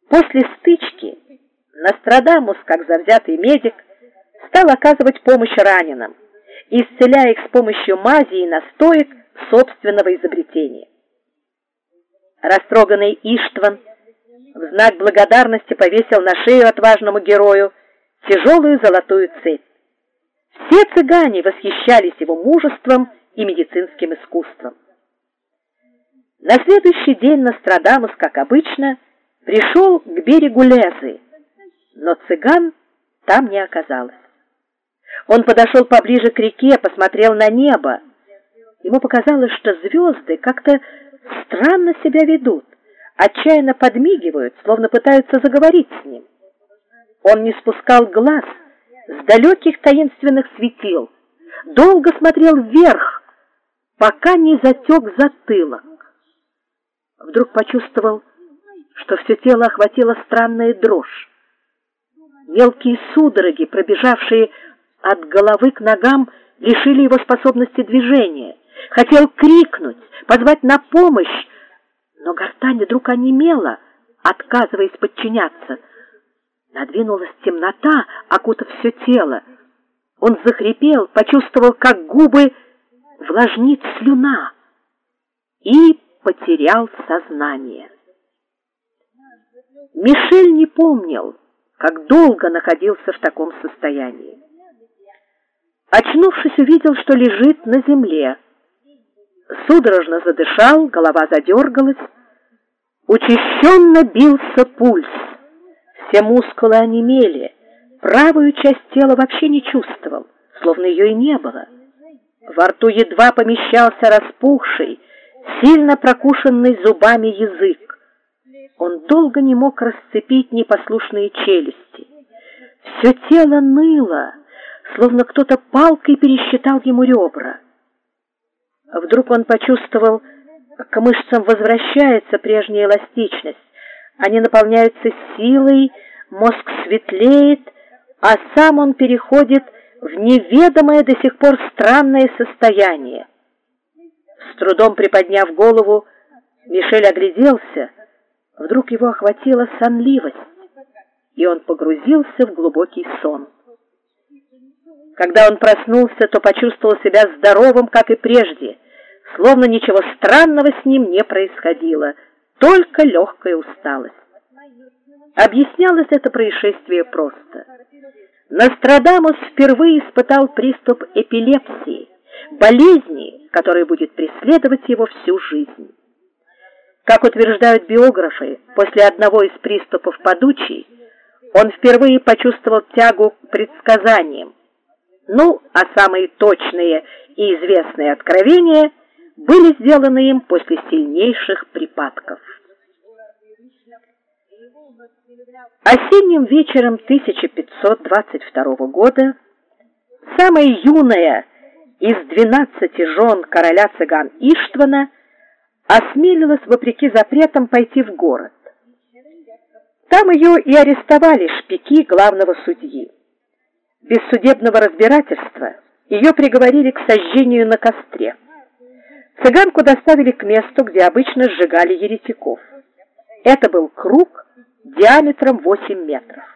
После стычки Нострадамус, как завзятый медик, стал оказывать помощь раненым, исцеляя их с помощью мази и настоек собственного изобретения. Растроганный Иштван в знак благодарности повесил на шею отважному герою тяжелую золотую цепь. Все цыгане восхищались его мужеством и медицинским искусством. На следующий день Нострадамус, как обычно, пришел к берегу Лезы, но цыган там не оказалось. Он подошел поближе к реке, посмотрел на небо. Ему показалось, что звезды как-то странно себя ведут, отчаянно подмигивают, словно пытаются заговорить с ним. Он не спускал глаз с далеких таинственных светил, долго смотрел вверх, пока не затек затылок. Вдруг почувствовал, что все тело охватила странная дрожь. Мелкие судороги, пробежавшие от головы к ногам, лишили его способности движения. Хотел крикнуть, позвать на помощь, но гортань вдруг онемела, отказываясь подчиняться. Надвинулась темнота, окутав все тело. Он захрипел, почувствовал, как губы влажнит слюна, и потерял сознание. Мишель не помнил, как долго находился в таком состоянии. Очнувшись, увидел, что лежит на земле. Судорожно задышал, голова задергалась. Учащенно бился пульс. Все мускулы онемели. Правую часть тела вообще не чувствовал, словно ее и не было. Во рту едва помещался распухший, сильно прокушенный зубами язык. Он долго не мог расцепить непослушные челюсти. Все тело ныло, словно кто-то палкой пересчитал ему ребра. Вдруг он почувствовал, как к мышцам возвращается прежняя эластичность. Они наполняются силой, мозг светлеет, а сам он переходит в неведомое до сих пор странное состояние. С трудом приподняв голову, Мишель огляделся. Вдруг его охватила сонливость, и он погрузился в глубокий сон. Когда он проснулся, то почувствовал себя здоровым, как и прежде, словно ничего странного с ним не происходило, только легкая усталость. Объяснялось это происшествие просто. Нострадамус впервые испытал приступ эпилепсии, болезни, которая будет преследовать его всю жизнь. Как утверждают биографы, после одного из приступов подучий он впервые почувствовал тягу к предсказаниям. А самые точные и известные откровения были сделаны им после сильнейших припадков. Осенним вечером 1522 года самая юная из 12 жен короля цыган Иштвана осмелилась, вопреки запретам, пойти в город. Там ее и арестовали шпики главного судьи. Без судебного разбирательства ее приговорили к сожжению на костре. Цыганку доставили к месту, где обычно сжигали еретиков. Это был круг диаметром 8 метров.